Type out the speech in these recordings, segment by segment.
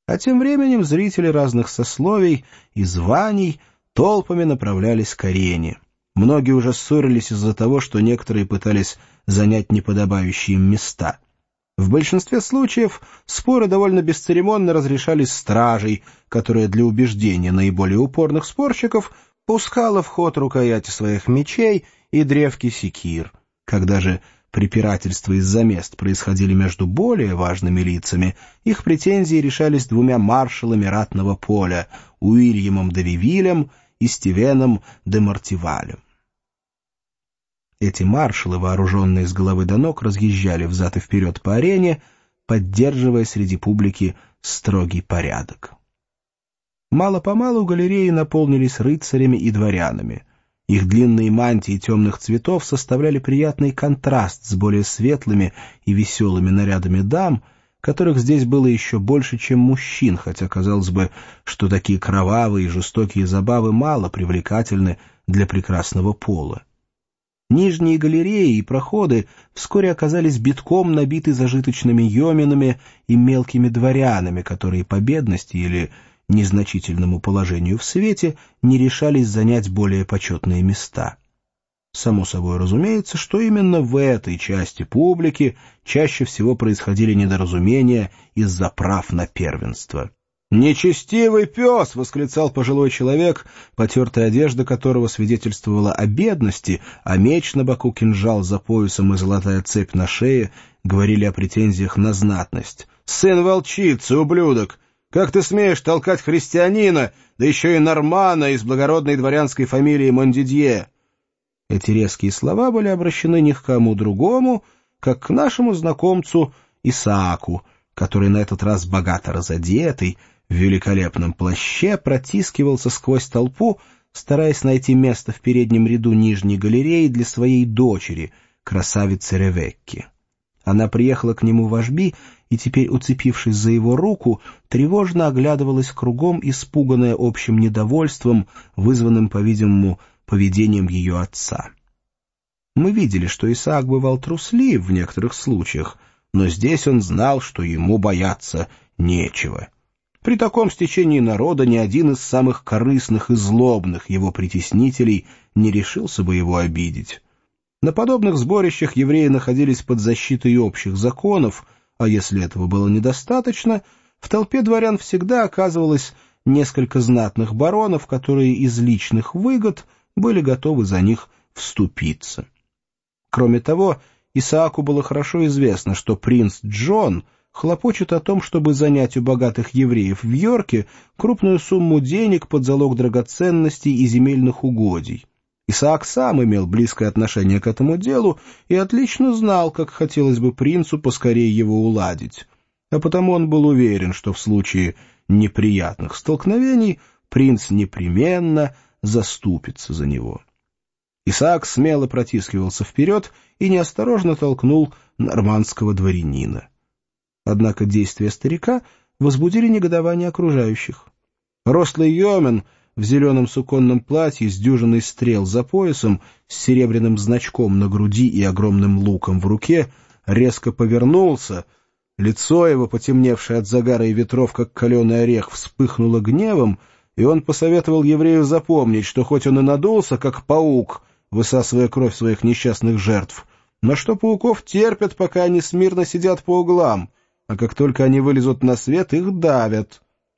А тем временем зрители разных сословий и званий толпами направлялись к арене. Многие уже ссорились из-за того, что некоторые пытались занять неподобающие им места. В большинстве случаев споры довольно бесцеремонно разрешались стражей, которая для убеждения наиболее упорных спорщиков пускала в ход рукояти своих мечей и древки секир. Когда же препирательства из-за мест происходили между более важными лицами, их претензии решались двумя маршалами ратного поля — Уильямом де Вивилем и Стивеном де Мартивалем. Эти маршалы, вооруженные с головы до ног, разъезжали взад и вперед по арене, поддерживая среди публики строгий порядок. Мало-помалу галереи наполнились рыцарями и дворянами. Их длинные мантии темных цветов составляли приятный контраст с более светлыми и веселыми нарядами дам, которых здесь было еще больше, чем мужчин, хотя казалось бы, что такие кровавые и жестокие забавы мало привлекательны для прекрасного пола. Нижние галереи и проходы вскоре оказались битком набиты зажиточными йоминами и мелкими дворянами, которые по бедности или незначительному положению в свете не решались занять более почетные места. Само собой разумеется, что именно в этой части публики чаще всего происходили недоразумения из-за прав на первенство. «Нечестивый пес!» — восклицал пожилой человек, потертая одежда которого свидетельствовала о бедности, а меч на боку, кинжал за поясом и золотая цепь на шее говорили о претензиях на знатность. «Сын волчицы, ублюдок! Как ты смеешь толкать христианина, да еще и нормана из благородной дворянской фамилии Мондидье?» Эти резкие слова были обращены ни к кому другому, как к нашему знакомцу Исааку, который на этот раз богато разодетый, в великолепном плаще протискивался сквозь толпу, стараясь найти место в переднем ряду нижней галереи для своей дочери, красавицы Ревекки. Она приехала к нему вожби и теперь, уцепившись за его руку, тревожно оглядывалась кругом, испуганная общим недовольством, вызванным, по-видимому, поведением ее отца. Мы видели, что Исаак бывал труслив в некоторых случаях, но здесь он знал, что ему бояться нечего. При таком стечении народа ни один из самых корыстных и злобных его притеснителей не решился бы его обидеть. На подобных сборищах евреи находились под защитой общих законов, а если этого было недостаточно, в толпе дворян всегда оказывалось несколько знатных баронов, которые из личных выгод были готовы за них вступиться. Кроме того, Исааку было хорошо известно, что принц Джон хлопочет о том, чтобы занять у богатых евреев в Йорке крупную сумму денег под залог драгоценностей и земельных угодий. Исаак сам имел близкое отношение к этому делу и отлично знал, как хотелось бы принцу поскорее его уладить. А потому он был уверен, что в случае неприятных столкновений принц непременно заступится за него. Исаак смело протискивался вперед и неосторожно толкнул нормандского дворянина. Однако действия старика возбудили негодование окружающих. Рослый йомен в зеленом суконном платье с дюжиной стрел за поясом, с серебряным значком на груди и огромным луком в руке, резко повернулся. Лицо его, потемневшее от загара и ветров, как каленый орех, вспыхнуло гневом, и он посоветовал еврею запомнить, что хоть он и надулся, как паук, высасывая кровь своих несчастных жертв, но что пауков терпят, пока они смирно сидят по углам, а как только они вылезут на свет, их давят.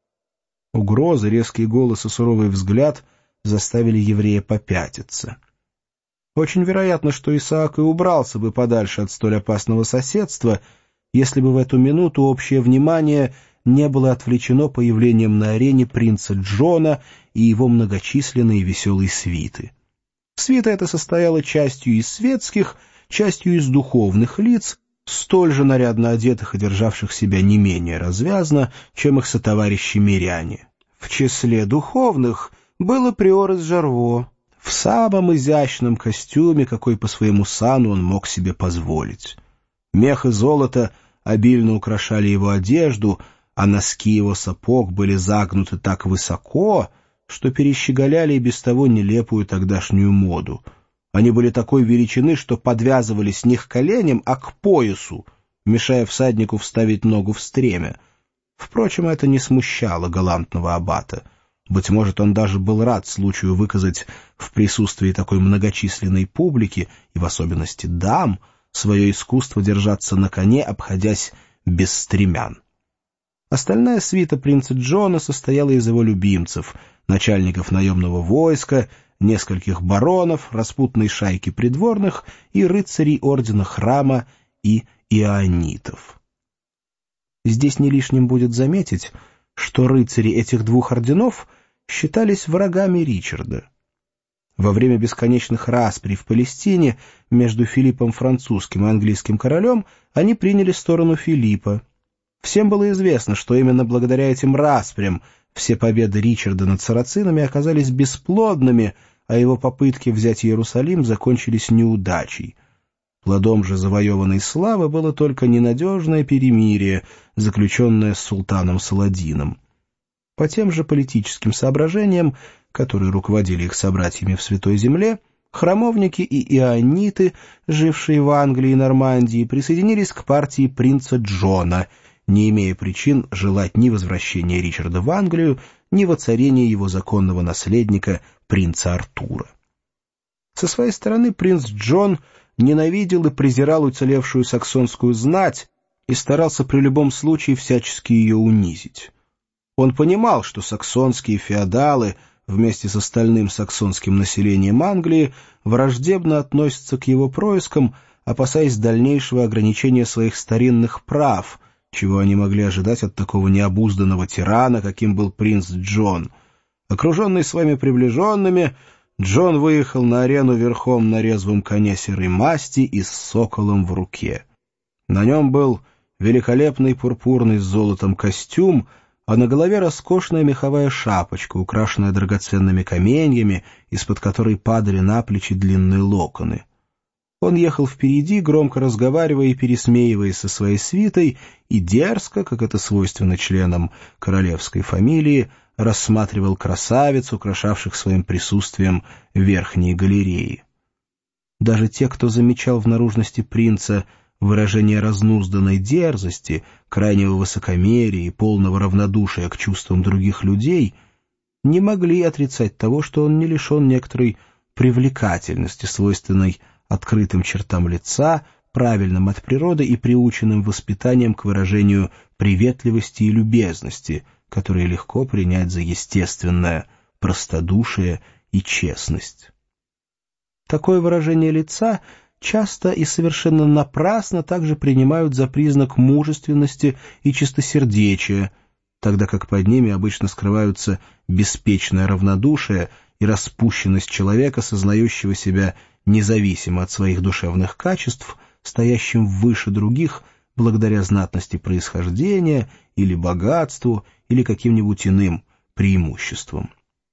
Угрозы, резкий голос и суровый взгляд заставили еврея попятиться. Очень вероятно, что Исаак и убрался бы подальше от столь опасного соседства, если бы в эту минуту общее внимание не было отвлечено появлением на арене принца Джона и его многочисленной и веселой свиты. Свита эта состояла частью из светских, частью из духовных лиц, столь же нарядно одетых и державших себя не менее развязно, чем их сотоварищи-миряне. В числе духовных было приор из Жарво, в самом изящном костюме, какой по своему сану он мог себе позволить. Мех и золото обильно украшали его одежду, а носки его сапог были загнуты так высоко, что перещеголяли и без того нелепую тогдашнюю моду. Они были такой величины, что подвязывались не к коленям, а к поясу, мешая всаднику вставить ногу в стремя. Впрочем, это не смущало галантного аббата. Быть может, он даже был рад случаю выказать в присутствии такой многочисленной публики, и в особенности дам, свое искусство держаться на коне, обходясь без стремян. Остальная свита принца Джона состояла из его любимцев, начальников наемного войска, нескольких баронов, распутной шайки придворных и рыцарей ордена Храма и ионитов. Здесь не лишним будет заметить, что рыцари этих двух орденов считались врагами Ричарда. Во время бесконечных расприй в Палестине между Филиппом Французским и английским королем они приняли сторону Филиппа. Всем было известно, что именно благодаря этим распрям все победы Ричарда над сарацинами оказались бесплодными, а его попытки взять Иерусалим закончились неудачей. Плодом же завоеванной славы было только ненадежное перемирие, заключенное с султаном Саладином. По тем же политическим соображениям, которые руководили их собратьями в Святой Земле, храмовники и иониты, жившие в Англии и Нормандии, присоединились к партии принца Джона, не имея причин желать ни возвращения Ричарда в Англию, ни воцарения его законного наследника, принца Артура. Со своей стороны принц Джон ненавидел и презирал уцелевшую саксонскую знать и старался при любом случае всячески ее унизить. Он понимал, что саксонские феодалы вместе с остальным саксонским населением Англии враждебно относятся к его проискам, опасаясь дальнейшего ограничения своих старинных прав, чего они могли ожидать от такого необузданного тирана, каким был принц Джон. Окруженный своими приближенными, Джон выехал на арену верхом на резвом коне серой масти и с соколом в руке. На нем был великолепный пурпурный с золотом костюм, а на голове роскошная меховая шапочка, украшенная драгоценными каменьями, из-под которой падали на плечи длинные локоны. Он ехал впереди, громко разговаривая и пересмеиваясь со своей свитой, и дерзко, как это свойственно членам королевской фамилии, рассматривал красавиц, украшавших своим присутствием верхние галереи. Даже те, кто замечал в наружности принца выражение разнузданной дерзости, крайнего высокомерия и полного равнодушия к чувствам других людей, не могли отрицать того, что он не лишен некоторой привлекательности, свойственной открытым чертам лица, правильным от природы и приученным воспитанием к выражению приветливости и любезности, которые легко принять за естественное простодушие и честность. Такое выражение лица часто и совершенно напрасно также принимают за признак мужественности и чистосердечия, тогда как под ними обычно скрываются беспечное равнодушие и распущенность человека, сознающего себя независимо от своих душевных качеств, стоящим выше других благодаря знатности происхождения или богатству или каким-нибудь иным преимуществам.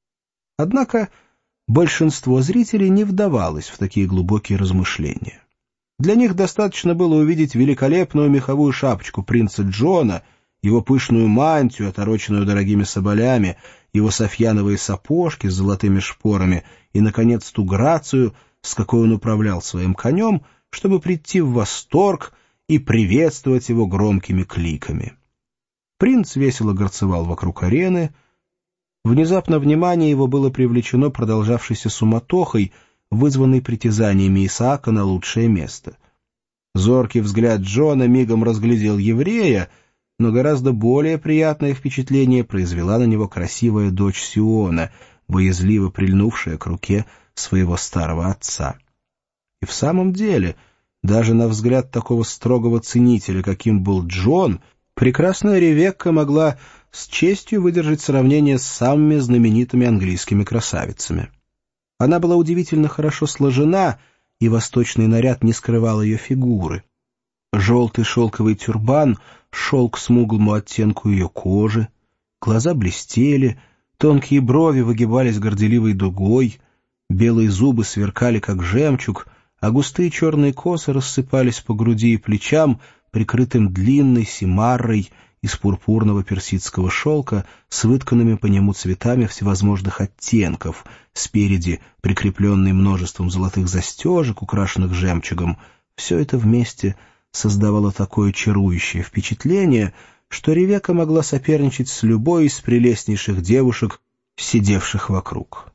Однако большинство зрителей не вдавалось в такие глубокие размышления. Для них достаточно было увидеть великолепную меховую шапочку принца Джона, его пышную мантию, отороченную дорогими соболями, его софьяновые сапожки с золотыми шпорами и, наконец, ту грацию, с какой он управлял своим конем, чтобы прийти в восторг и приветствовать его громкими кликами. Принц весело горцевал вокруг арены. Внезапно внимание его было привлечено продолжавшейся суматохой, вызванной притязаниями Исаака на лучшее место. Зоркий взгляд Джона мигом разглядел еврея, но гораздо более приятное впечатление произвела на него красивая дочь Сиона, боязливо прильнувшая к руке своего старого отца. И в самом деле, даже на взгляд такого строгого ценителя, каким был Джон, прекрасная Ревекка могла с честью выдержать сравнение с самыми знаменитыми английскими красавицами. Она была удивительно хорошо сложена, и восточный наряд не скрывал ее фигуры. Желтый шелковый тюрбан шел к смуглому оттенку ее кожи, глаза блестели, тонкие брови выгибались горделивой дугой, белые зубы сверкали, как жемчуг, а густые черные косы рассыпались по груди и плечам, прикрытым длинной симаррой из пурпурного персидского шелка с вытканными по нему цветами всевозможных оттенков, спереди прикрепленный множеством золотых застежек, украшенных жемчугом. Все это вместе создавало такое чарующее впечатление, что Ревекка могла соперничать с любой из прелестнейших девушек, сидевших вокруг.